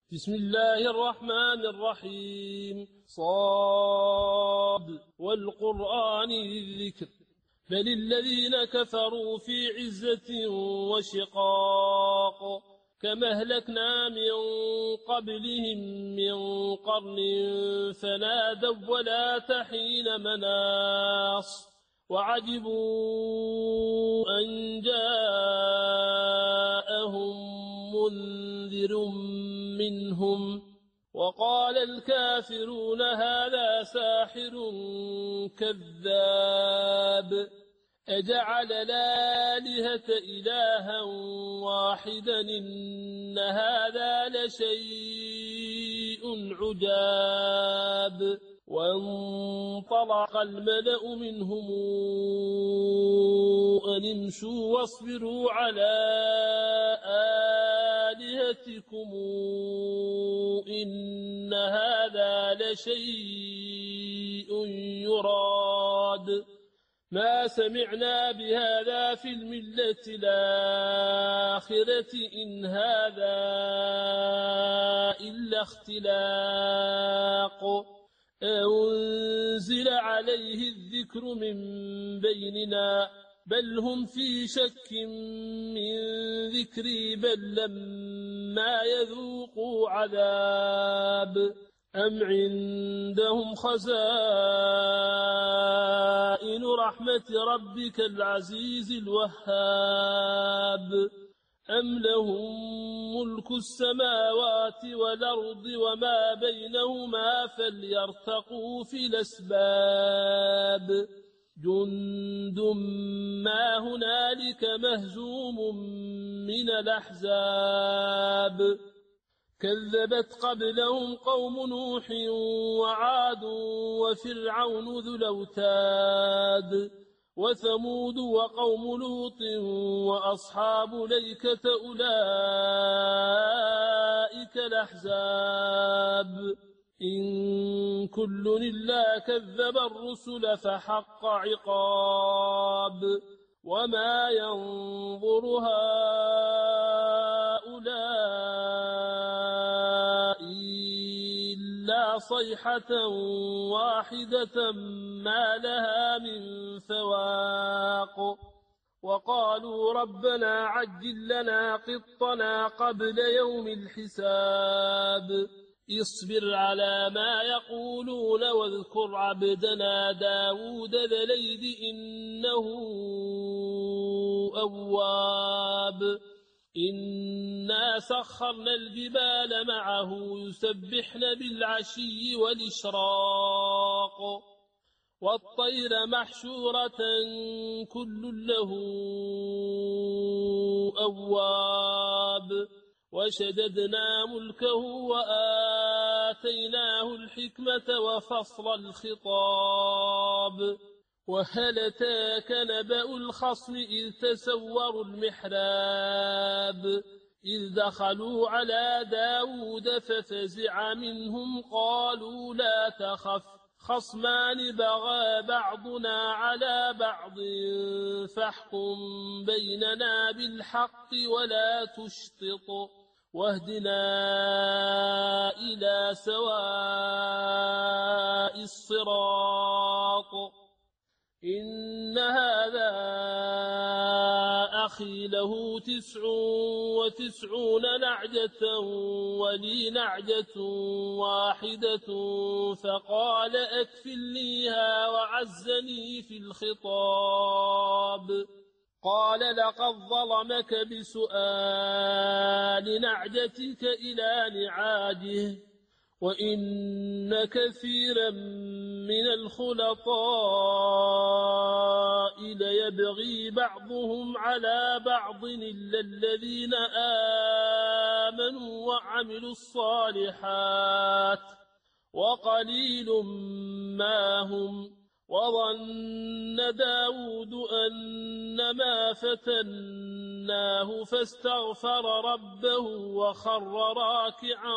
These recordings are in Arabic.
بسم الله الرحمن الرحيم صاد والقرآن الذكر بل الذين كفروا في عزة وشقاق كما أهلكنا من قبلهم من قرن فنادوا ولا تحين مناص وعجبوا أن جاءهم منذر منهم وقال الكافرون هذا ساحر كذاب أجعل الآلهة إلها واحدا إن هذا لشيء عجاب وانطلق الملأ منهم أن امشوا واصبروا على آلهتكم إن هذا لشيء يراد ما سمعنا بهذا في الملة الآخرة إن هذا إلا اختلاق أنزل عليه الذكر من بيننا بل هم في شك من ذكري بل لما يذوقوا عذاب أم عندهم خزائن رحمة ربك العزيز الوهاب أم لهم ملك السماوات والأرض وما بينهما فليرتقوا في الأسباب جند ما هنالك مهزوم من الأحزاب كذبت قبلهم قوم نوح وعاد وفرعون ذو الأوتاد وثمود وقوم لوط وأصحاب ليكة أولئك الأحزاب إن كل إلا كذب الرسل فحق عقاب وما ينظر هؤلاء إلا صيحة واحدة ما لها من فواق وقالوا ربنا عجل لنا قطنا قبل يوم الحساب اصبر على ما يقولون واذكر عبدنا داود ذا الأيد إنه أواب إنا سخرنا الجبال معه يسبحن بالعشي والإشراق والطير محشورة كل له أواب وشددنا ملكه وآتيناه الحكمة وفصل الخطاب وهل أتاك نبأ الخصم إذ تسوروا المحراب إذ دخلوا على داود ففزع منهم قالوا لا تخف خصمان بغى بعضنا على بعض فاحكم بيننا بالحق ولا تشطط واهدنا إلى سواء الصراط إن هذا أخي له 99 نعجة ولي نعجة واحدة فقال أكفلنيها وعزني في الخطاب قال لقد ظلمك بسؤال نعجتك إلى نعاجه وإن كثيرا من الخلطاء ليبغي بعضهم على بعض إلا الذين آمنوا وعملوا الصالحات وقليل ما هم وظن داود أنما فتناه فاستغفر ربه وخر راكعا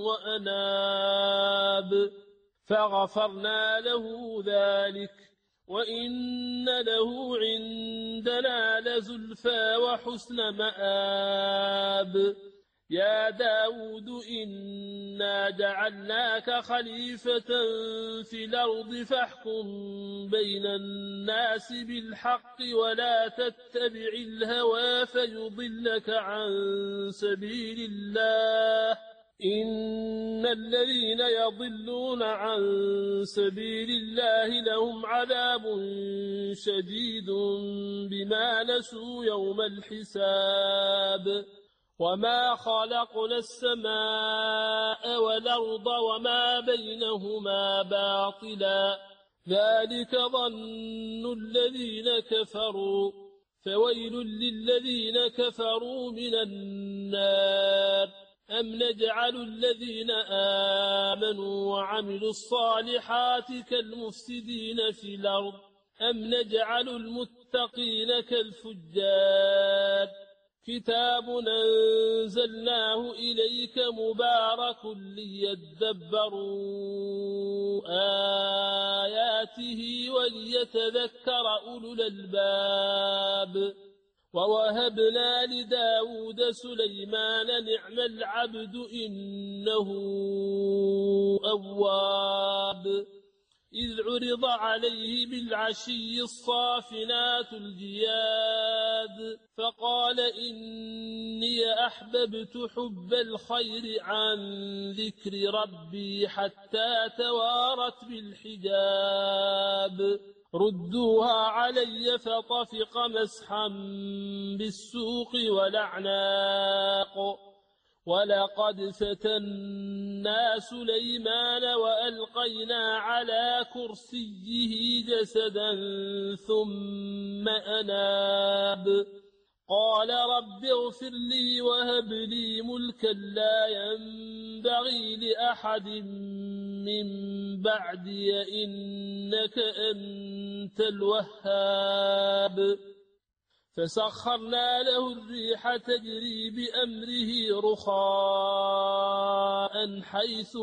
وأناب فغفرنا له ذلك وإن له عندنا لزلفى وحسن مآب يا داود إنا جعلناك خليفة في الأرض فاحكم بين الناس بالحق ولا تتبع الهوى فيضلك عن سبيل الله إن الذين يضلون عن سبيل الله لهم عذاب شديد بما نسوا يوم الحساب وما خلقنا السماء والأرض وما بينهما باطلا ذلك ظن الذين كفروا فويل للذين كفروا من النار أم نجعل الذين آمنوا وعملوا الصالحات كالمفسدين في الأرض أم نجعل المتقين كالفجار كتاب أنزلناه إليك مبارك ليدبروا آياته وليتذكر أولو الألباب ووهبنا لداود سليمان نعم العبد إنه أواب إذ عرض عليه بالعشي الصافنات الجياد فقال إني أحببت حب الخير عن ذكر ربي حتى توارت بالحجاب ردوها علي فطفق مسحا بالسوق والأعناق ولقد فتنا سليمان وألقينا على كرسيه جسدا ثم أناب قال رب اغفر لي وهب لي ملكا لا ينبغي لأحد من بعدي إنك أنت الوهاب فسخرنا له الريح تجري بأمره رخاء حيث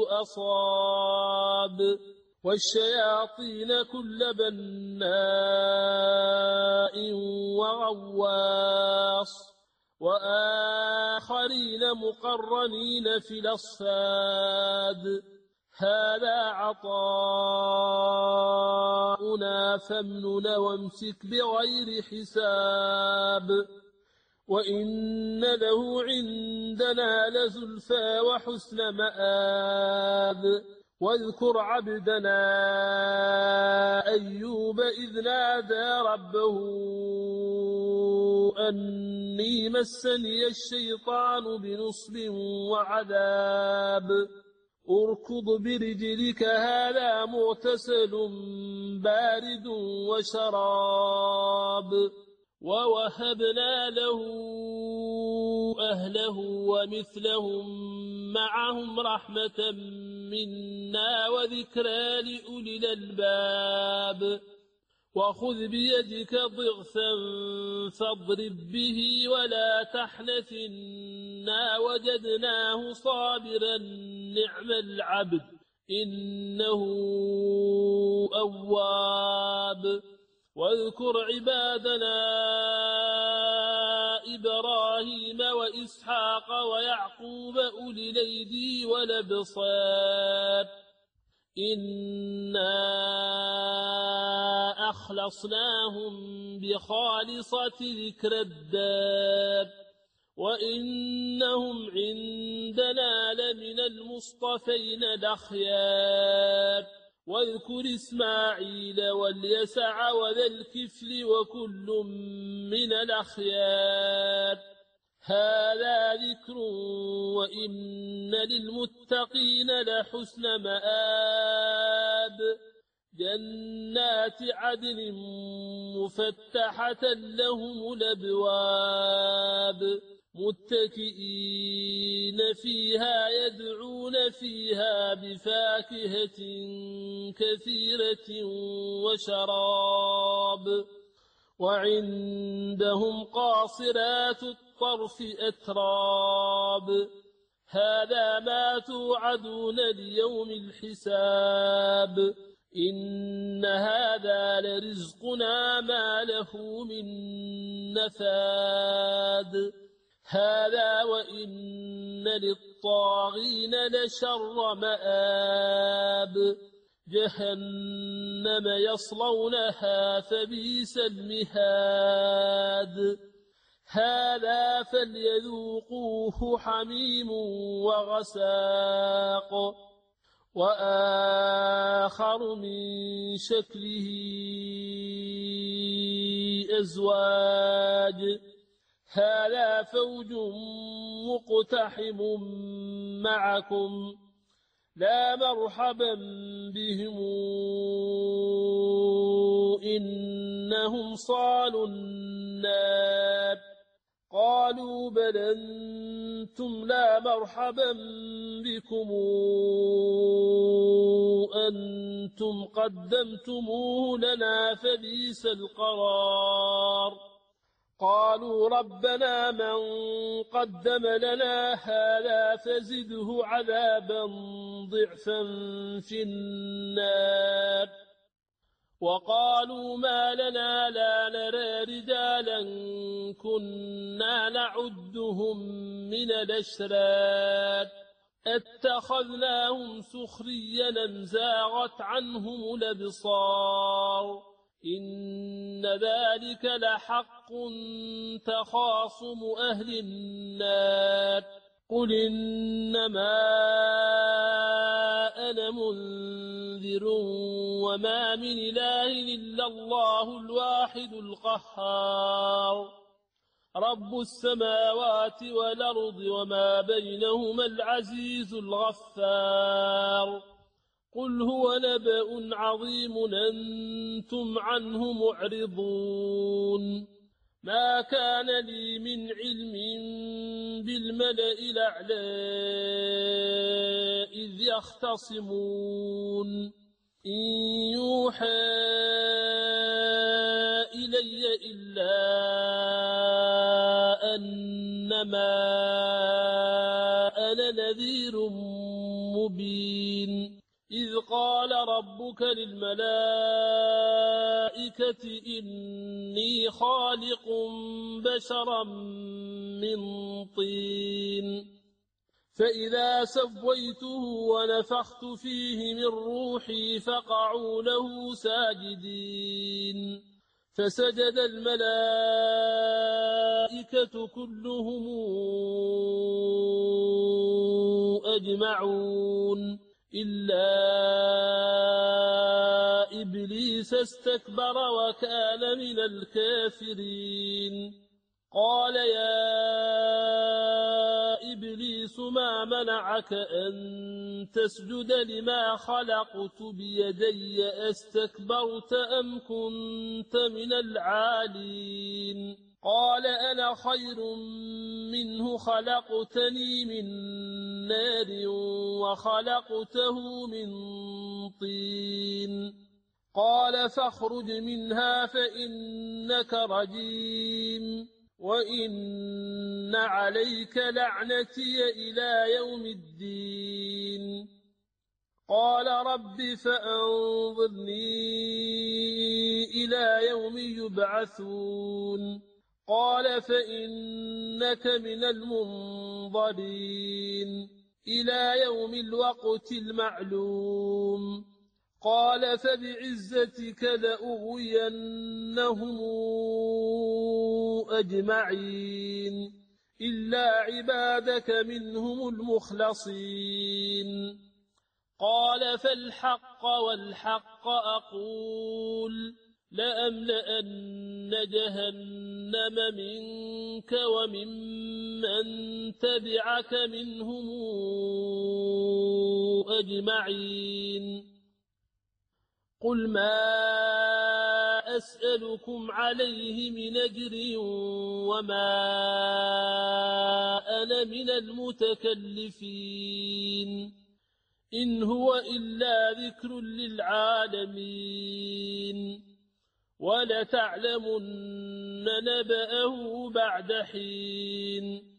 أصاب والشياطين كل بناء وغواص وآخرين مقرنين في الأصفاد هذا عطاؤنا فامنن وامسك بغير حساب وإن له عندنا لزلفى وحسن مآب واذكر عبدنا أيوب إذ نادى ربه أني مسني الشيطان بنصب وعذاب اركض برجلك هذا مغتسل بارد وشراب ووهبنا له أهله ومثلهم معهم رحمة منا وذكرى لأولي الألباب وخذ بيدك ضغثا فاضرب به ولا تحنث إنا وجدناه صابرا نعم العبد إنه أواب واذكر عبادنا إبراهيم وإسحاق ويعقوب أولي الأيدي والأبصار إنا أخلصناهم بخالصة ذكر الدار وإنهم عندنا لمن المصطفين الأخيار واذكر إسماعيل واليسع وذا الكفل وكل من الأخيار هذا ذكر وإن للمتقين لحسن مآب جنات عدن مفتحة لهم الأبواب متكئين فيها يدعون فيها بفاكهة كثيرة وشراب وعندهم قاصرات الطرف أتراب هذا ما توعدون ليوم الحساب إن هذا لرزقنا ما له من نفاد هذا وإن للطاغين لشر مآب جهنم يصلونها فبئس المهاد هذا فليذوقوه حميم وغساق وآخر من شكله أزواج هذا فوج مقتحم معكم لا مرحبا بهم إنهم صالوا النار قالوا بل أنتم لا مرحبا بكم أنتم قدمتموه لنا فبئس القرار قالوا ربنا من قدم لنا هذا فزده عذابا ضعفا في النار وقالوا ما لنا لا نرى رجالا كنا نعدهم من الأشرار اتخذناهم سخريا زاغت عنهم الأبصار إن ذلك لحق تخاصم أهل النار قل إنما أنا منذر وما من إله إلا الله الواحد القهار رب السماوات والأرض وما بينهما العزيز الغفار قل هو نبأ عظيم أنتم عنه معرضون ما كان لي من علم بالملأ الأعلى إذ يختصمون إن يوحى إلي إلا أنما أنا نذير مبين إذ قال ربك للملائكة إني خالق بشرا من طين فإذا سويته ونفخت فيه من روحي فقعوا له ساجدين فسجد الملائكة كلهم أجمعون إلا إبليس استكبر وكان من الكافرين قال يا إبليس ما منعك أن تسجد لما خلقت بيدي أستكبرت أم كنت من العالين قال أنا خير منه خلقتني من نار وخلقته من طين قال فاخرج منها فإنك رجيم وإن عليك لعنتي إلى يوم الدين قال رب فأنظرني إلى يوم يبعثون قال فإنك من المنظرين إلى يوم الوقت المعلوم قال فبعزتك لأغوينهم أجمعين إلا عبادك منهم المخلصين قال فالحق والحق أقول لأملأن جهنم منك وممن تبعك منهم أجمعين قل ما أسألكم عليه من أجر وما أنا من المتكلفين إن هو إلا ذكر للعالمين ولتعلمن نبأه بعد حين